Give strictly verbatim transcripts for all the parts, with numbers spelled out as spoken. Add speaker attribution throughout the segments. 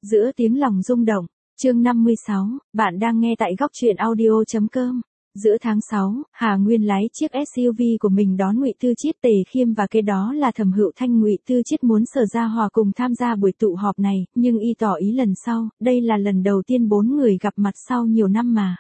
Speaker 1: Giữa tiếng lòng rung động, chương năm mươi sáu, bạn đang nghe tại góc truyện audio chấm com. Giữa tháng sáu, Hà Nguyên lái chiếc ét u vê của mình đón Ngụy Tư Chiết, Tề Khiêm và kế đó là Thẩm Hựu Thanh. Ngụy Tư Chiết muốn Sở Gia Hòa cùng tham gia buổi tụ họp này, nhưng y tỏ ý lần sau, đây là lần đầu tiên bốn người gặp mặt sau nhiều năm mà.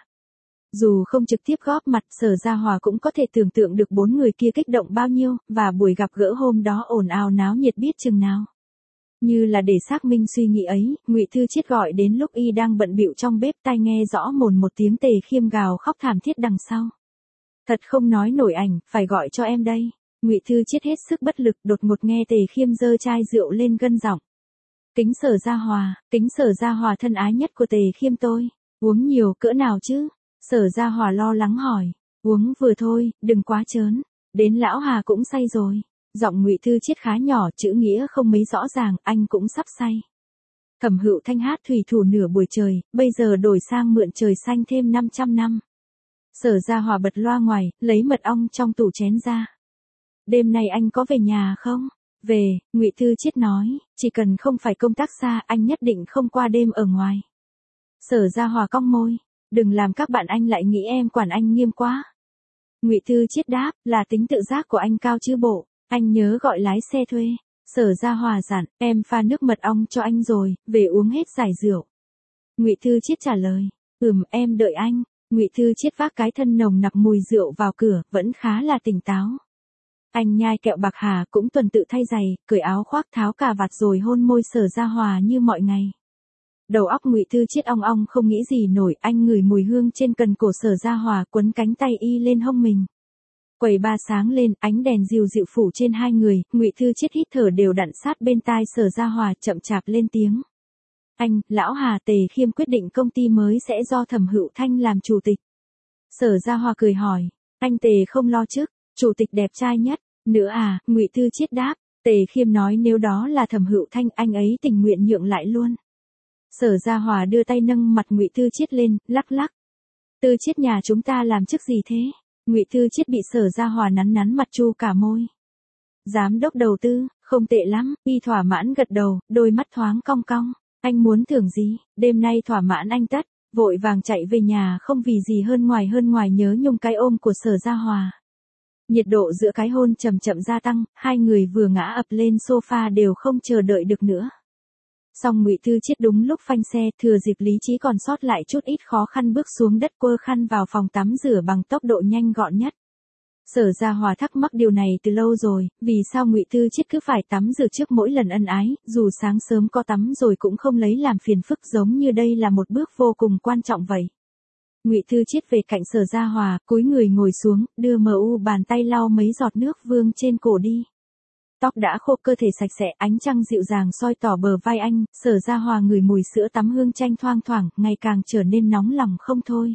Speaker 1: Dù không trực tiếp góp mặt, Sở Gia Hòa cũng có thể tưởng tượng được bốn người kia kích động bao nhiêu, và buổi gặp gỡ hôm đó ồn ào náo nhiệt biết chừng nào. Như là để xác minh suy nghĩ ấy, Ngụy Tư Chiết gọi đến lúc y đang bận bịu trong bếp, tai nghe rõ mồn một tiếng Tề Khiêm gào khóc thảm thiết đằng sau. Thật không nói nổi ảnh, phải gọi cho em đây. Ngụy Tư Chiết hết sức bất lực, đột ngột nghe Tề Khiêm giơ chai rượu lên gân giọng. Kính Sở Gia Hòa, kính Sở Gia Hòa thân ái nhất của Tề Khiêm tôi, uống nhiều cỡ nào chứ? Sở Gia Hòa lo lắng hỏi. Uống vừa thôi, đừng quá chớn. Đến lão Hà cũng say rồi. Giọng Ngụy Tư Chiết khá nhỏ, chữ nghĩa không mấy rõ ràng, anh cũng sắp say. Thẩm Hựu Thanh hát thủy thủ nửa buổi trời, bây giờ đổi sang mượn trời xanh thêm năm trăm năm. Sở Gia Hòa bật loa ngoài, lấy mật ong trong tủ chén ra. Đêm nay anh có về nhà không? Về, Ngụy Tư Chiết nói, chỉ cần không phải công tác xa, anh nhất định không qua đêm ở ngoài. Sở Gia Hòa cong môi, đừng làm các bạn anh lại nghĩ em quản anh nghiêm quá. Ngụy Tư Chiết đáp, là tính tự giác của anh cao chứ bộ. Anh nhớ gọi lái xe thuê. Sở Gia Hòa dặn, em pha nước mật ong cho anh rồi, về uống hết giải rượu. Ngụy Tư Chiết trả lời, ừm em đợi anh. Ngụy Tư Chiết vác cái thân nồng nặc mùi rượu vào cửa, vẫn khá là tỉnh táo. Anh nhai kẹo bạc hà, cũng tuần tự thay giày, cởi áo khoác, tháo cà vạt rồi hôn môi Sở Gia Hòa như mọi ngày. Đầu óc Ngụy Tư Chiết ong ong không nghĩ gì nổi, anh ngửi mùi hương trên cần cổ Sở Gia Hòa, quấn cánh tay y lên hông mình. Quầy ba sáng lên, ánh đèn dịu dịu phủ trên hai người, Ngụy Tư Chiết hít thở đều đặn sát bên tai Sở Gia Hòa, chậm chạp lên tiếng. Anh, lão Hà, Tề Khiêm quyết định công ty mới sẽ do Thẩm Hựu Thanh làm chủ tịch. Sở Gia Hòa cười hỏi, anh Tề không lo chứ, chủ tịch đẹp trai nhất, nữa à, Ngụy Tư Chiết đáp, Tề Khiêm nói nếu đó là Thẩm Hựu Thanh, anh ấy tình nguyện nhượng lại luôn. Sở Gia Hòa đưa tay nâng mặt Ngụy Tư Chiết lên, lắc lắc. Tư Chiết nhà chúng ta làm chức gì thế? Ngụy Tư Chiết bị Sở Gia Hòa nắn nắn mặt chu cả môi. Giám đốc đầu tư, không tệ lắm, y thỏa mãn gật đầu, đôi mắt thoáng cong cong. Anh muốn thưởng gì? Đêm nay thỏa mãn anh tất, vội vàng chạy về nhà không vì gì hơn ngoài hơn ngoài nhớ nhung cái ôm của Sở Gia Hòa. Nhiệt độ giữa cái hôn chậm chậm gia tăng, hai người vừa ngã ập lên sofa đều không chờ đợi được nữa. Xong Ngụy Tư Chiết đúng lúc phanh xe, thừa dịp lý trí còn sót lại chút ít khó khăn bước xuống đất, quơ khăn vào phòng tắm rửa bằng tốc độ nhanh gọn nhất. Sở Gia Hòa thắc mắc điều này từ lâu rồi, vì sao Ngụy Tư Chiết cứ phải tắm rửa trước mỗi lần ân ái, dù sáng sớm có tắm rồi cũng không lấy làm phiền phức, giống như đây là một bước vô cùng quan trọng vậy. Ngụy Tư Chiết về cạnh Sở Gia Hòa, cúi người ngồi xuống, đưa mờ u bàn tay lau mấy giọt nước vương trên cổ đi. Tóc đã khô, cơ thể sạch sẽ, ánh trăng dịu dàng soi tỏ bờ vai anh. Sở Gia Hòa ngửi mùi sữa tắm hương chanh thoang thoảng, ngày càng trở nên nóng lòng không thôi.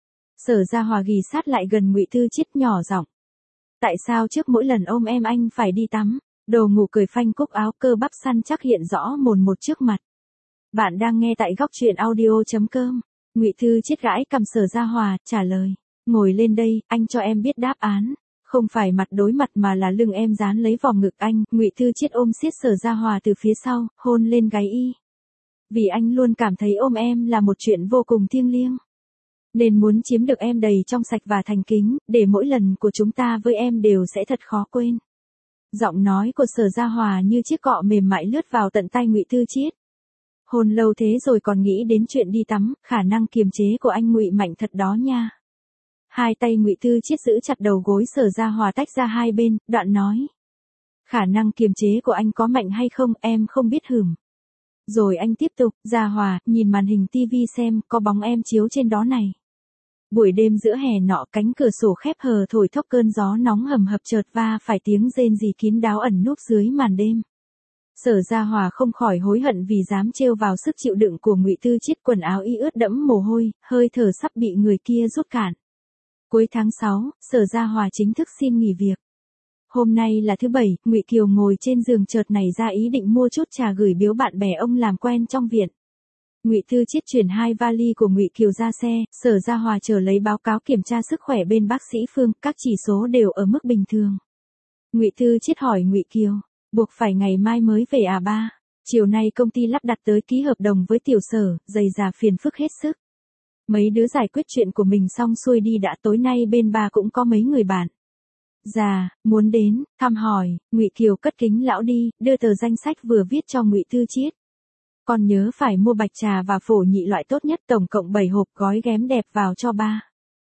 Speaker 1: Sở Gia Hòa ghì sát lại gần Ngụy Tư Chiết, nhỏ giọng. Tại sao trước mỗi lần ôm em anh phải đi tắm? Đồ ngủ cười phanh cúc áo, cơ bắp săn chắc hiện rõ mồn một trước mặt. Bạn đang nghe tại góc truyện audio chấm com. Ngụy Tư Chiết gãi cằm Sở Gia Hòa, trả lời. Ngồi lên đây, anh cho em biết đáp án. Không phải mặt đối mặt mà là lưng em dán lấy vòng ngực anh. Ngụy Tư Chiết ôm siết Sở Gia Hòa từ phía sau, hôn lên gáy y. Vì anh luôn cảm thấy ôm em là một chuyện vô cùng thiêng liêng. Nên muốn chiếm được em đầy trong sạch và thành kính, để mỗi lần của chúng ta với em đều sẽ thật khó quên. Giọng nói của Sở Gia Hòa như chiếc cọ mềm mại lướt vào tận tai Ngụy Tư Chiết. Hôn lâu thế rồi còn nghĩ đến chuyện đi tắm, khả năng kiềm chế của anh Ngụy mạnh thật đó nha. Hai tay Ngụy Tư Chiết giữ chặt đầu gối Sở Gia Hòa tách ra hai bên, đoạn nói. Khả năng kiềm chế của anh có mạnh hay không, em không biết hửm. Rồi anh tiếp tục, Gia Hòa, nhìn màn hình tivi xem, có bóng em chiếu trên đó này. Buổi đêm giữa hè nọ, cánh cửa sổ khép hờ thổi thốc cơn gió nóng hầm hập, chợt va phải tiếng rên rỉ kín đáo ẩn núp dưới màn đêm. Sở Gia Hòa không khỏi hối hận vì dám trêu vào sức chịu đựng của Ngụy Tư Chiết, quần áo y ướt đẫm mồ hôi, hơi thở sắp bị người kia rút cạn. Cuối tháng sáu, Sở Gia Hòa chính thức xin nghỉ việc. Hôm nay là thứ bảy, Ngụy Kiều ngồi trên giường chợt nảy ra ý định mua chút trà gửi biếu bạn bè ông làm quen trong viện. Ngụy Tư Chiết chuyển hai vali của Ngụy Kiều ra xe, Sở Gia Hòa chờ lấy báo cáo kiểm tra sức khỏe bên bác sĩ Phương, các chỉ số đều ở mức bình thường. Ngụy Tư Chiết hỏi Ngụy Kiều, buộc phải ngày mai mới về à ba? Chiều nay công ty lắp đặt tới ký hợp đồng với tiểu sở, dày dà phiền phức hết sức. Mấy đứa giải quyết chuyện của mình xong xuôi đi đã, tối nay bên bà cũng có mấy người bạn già muốn đến thăm hỏi. Ngụy Kiều cất kính lão đi, đưa tờ danh sách vừa viết cho Ngụy Tư Chiết. Con nhớ phải mua bạch trà và phổ nhị loại tốt nhất, tổng cộng bảy hộp, gói ghém đẹp vào cho ba.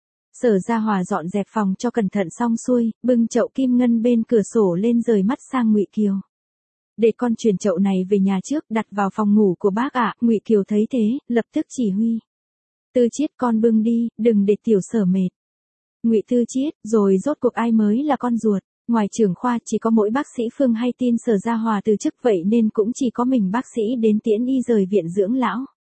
Speaker 1: Sở Gia Hòa dọn dẹp phòng cho cẩn thận xong xuôi, bưng chậu kim ngân bên cửa sổ lên rời mắt sang Ngụy Kiều. Để con chuyển chậu này về nhà trước, đặt vào phòng ngủ của bác ạ. Ngụy Kiều thấy thế, lập tức chỉ huy. Tư Chiết con bưng đi, đừng để tiểu sở mệt. Ngụy Tư Chiết, rồi rốt cuộc ai mới là con ruột? Ngoài trưởng khoa chỉ có mỗi bác sĩ Phương hay tin Sở Gia Hòa từ chức, vậy nên cũng chỉ có mình bác sĩ đến tiễn y rời viện dưỡng lão.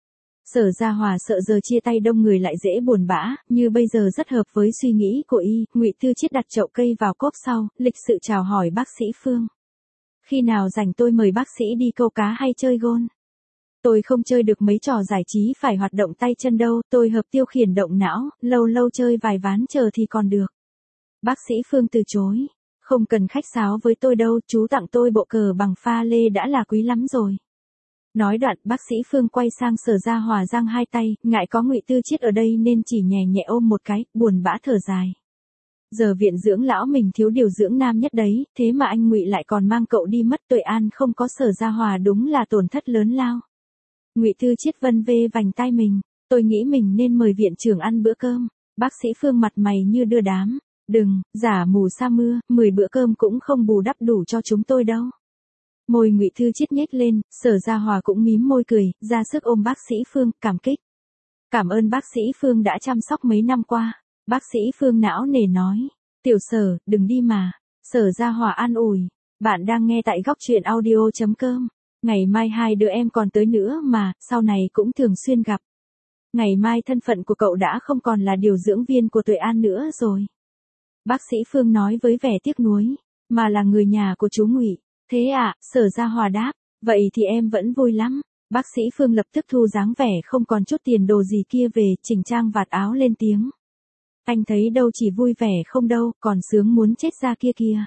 Speaker 1: Sở Gia Hòa sợ giờ chia tay đông người lại dễ buồn bã, như bây giờ rất hợp với suy nghĩ của y. Ngụy Tư Chiết đặt chậu cây vào cốp sau, lịch sự chào hỏi bác sĩ Phương. Khi nào rảnh tôi mời bác sĩ đi câu cá hay chơi gôn. Tôi không chơi được mấy trò giải trí phải hoạt động tay chân đâu, tôi hợp tiêu khiển động não, lâu lâu chơi vài ván chờ thì còn được. Bác sĩ Phương từ chối. Không cần khách sáo với tôi đâu, chú tặng tôi bộ cờ bằng pha lê đã là quý lắm rồi. Nói đoạn, bác sĩ Phương quay sang Sở Gia Hòa giang hai tay, ngại có Ngụy Tư Chiết ở đây nên chỉ nhẹ nhẹ ôm một cái, buồn bã thở dài. Giờ viện dưỡng lão mình thiếu điều dưỡng nam nhất đấy, thế mà anh Ngụy lại còn mang cậu đi mất, tội an không có Sở Gia Hòa đúng là tổn thất lớn lao. Ngụy Tư Chiết vân vê vành tai mình, tôi nghĩ mình nên mời viện trưởng ăn bữa cơm. Bác sĩ Phương mặt mày như đưa đám, đừng, giả mù sa mưa, mười bữa cơm cũng không bù đắp đủ cho chúng tôi đâu. Môi Ngụy Tư Chiết nhếch lên, Sở Gia Hòa cũng mím môi cười, ra sức ôm bác sĩ Phương, cảm kích. Cảm ơn bác sĩ Phương đã chăm sóc mấy năm qua. Bác sĩ Phương não nề nói, tiểu Sở, đừng đi mà. Sở Gia Hòa an ủi, bạn đang nghe tại góc truyện audio chấm com. Ngày mai hai đứa em còn tới nữa mà, sau này cũng thường xuyên gặp. Ngày mai thân phận của cậu đã không còn là điều dưỡng viên của Tuệ An nữa rồi. Bác sĩ Phương nói với vẻ tiếc nuối, mà là người nhà của chú Ngụy. Thế ạ, à, Sở Gia Hòa đáp, vậy thì em vẫn vui lắm. Bác sĩ Phương lập tức thu dáng vẻ không còn chút tiền đồ gì kia về, chỉnh trang vạt áo lên tiếng. Anh thấy đâu chỉ vui vẻ không đâu, còn sướng muốn chết ra kia kìa.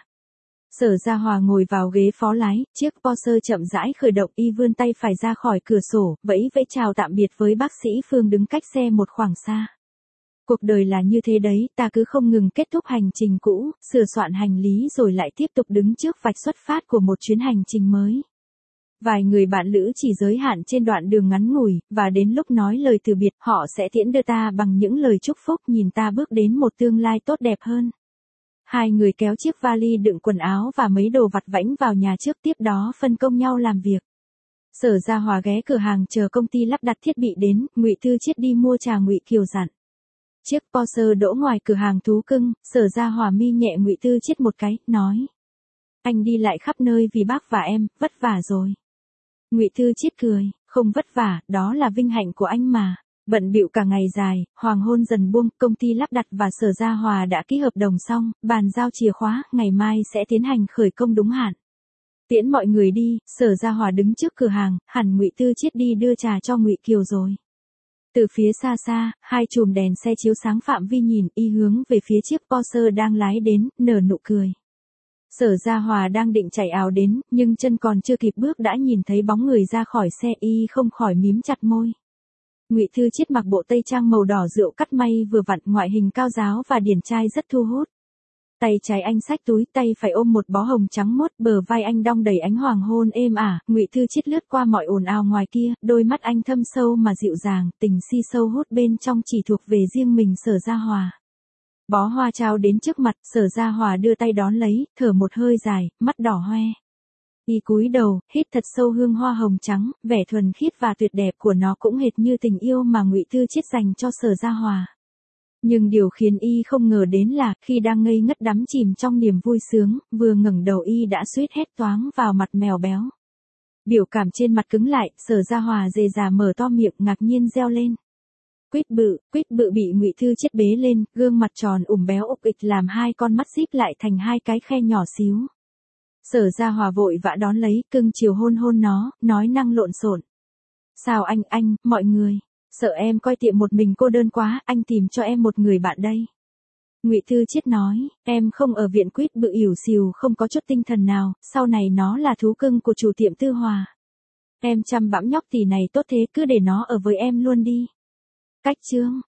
Speaker 1: Sở Gia Hòa ngồi vào ghế phó lái, chiếc Porsche chậm rãi khởi động, y vươn tay phải ra khỏi cửa sổ, vẫy vẫy chào tạm biệt với bác sĩ Phương đứng cách xe một khoảng xa. Cuộc đời là như thế đấy, ta cứ không ngừng kết thúc hành trình cũ, sửa soạn hành lý rồi lại tiếp tục đứng trước vạch xuất phát của một chuyến hành trình mới. Vài người bạn lữ chỉ giới hạn trên đoạn đường ngắn ngủi, và đến lúc nói lời từ biệt, họ sẽ tiễn đưa ta bằng những lời chúc phúc, nhìn ta bước đến một tương lai tốt đẹp hơn. Hai người kéo chiếc vali đựng quần áo và mấy đồ vặt vãnh vào nhà trước, tiếp đó phân công nhau làm việc. Sở Gia Hòa ghé cửa hàng chờ công ty lắp đặt thiết bị đến, Ngụy Tư Chiết đi mua trà Ngụy Kiều dặn. Chiếc Porsche đỗ ngoài cửa hàng thú cưng, Sở Gia Hòa mi nhẹ Ngụy Tư Chiết một cái, nói. Anh đi lại khắp nơi vì bác và em, vất vả rồi. Ngụy Tư Chiết cười, không vất vả, đó là vinh hạnh của anh mà. Bận bịu cả ngày dài, hoàng hôn dần buông, công ty lắp đặt và Sở Gia Hòa đã ký hợp đồng xong, bàn giao chìa khóa, ngày mai sẽ tiến hành khởi công đúng hạn. Tiễn mọi người đi, Sở Gia Hòa đứng trước cửa hàng, hẳn Ngụy Tư Chiết đi đưa trà cho Ngụy Kiều rồi. Từ phía xa xa, hai chùm đèn xe chiếu sáng phạm vi nhìn, y hướng về phía chiếc Porsche đang lái đến, nở nụ cười. Sở Gia Hòa đang định chạy ào đến, nhưng chân còn chưa kịp bước đã nhìn thấy bóng người ra khỏi xe, y không khỏi mím chặt môi. Ngụy Tư Chiết mặc bộ tây trang màu đỏ rượu cắt may vừa vặn, ngoại hình cao ráo và điển trai rất thu hút. Tay trái anh xách túi, tay phải ôm một bó hồng trắng mốt, bờ vai anh đong đầy ánh hoàng hôn êm ả. Ngụy Tư Chiết lướt qua mọi ồn ào ngoài kia, đôi mắt anh thâm sâu mà dịu dàng, tình si sâu hút bên trong chỉ thuộc về riêng mình Sở Gia Hòa. Bó hoa trao đến trước mặt, Sở Gia Hòa đưa tay đón lấy, thở một hơi dài, mắt đỏ hoe. Y cúi đầu, hít thật sâu hương hoa hồng trắng, vẻ thuần khiết và tuyệt đẹp của nó cũng hệt như tình yêu mà Ngụy Tư Chiết dành cho Sở Gia Hòa. Nhưng điều khiến y không ngờ đến là, khi đang ngây ngất đắm chìm trong niềm vui sướng, vừa ngẩng đầu y đã suýt hét toáng vào mặt mèo béo. Biểu cảm trên mặt cứng lại, Sở Gia Hòa dề dà mở to miệng ngạc nhiên reo lên. Quýt bự, quýt bự bị Ngụy Tư Chiết bế lên, gương mặt tròn ủng béo ục ịch làm hai con mắt díp lại thành hai cái khe nhỏ xíu. Sở Gia Hòa vội vã đón lấy, cưng chiều hôn hôn nó, nói năng lộn xộn. Sao anh, anh, mọi người, sợ em coi tiệm một mình cô đơn quá, anh tìm cho em một người bạn đây. Ngụy Tư Chiết nói, em không ở viện quýt bự ỉu xìu không có chút tinh thần nào, sau này nó là thú cưng của chủ tiệm Tư Hòa. Em chăm bẵm nhóc tỳ này tốt thế cứ để nó ở với em luôn đi. Cách chương.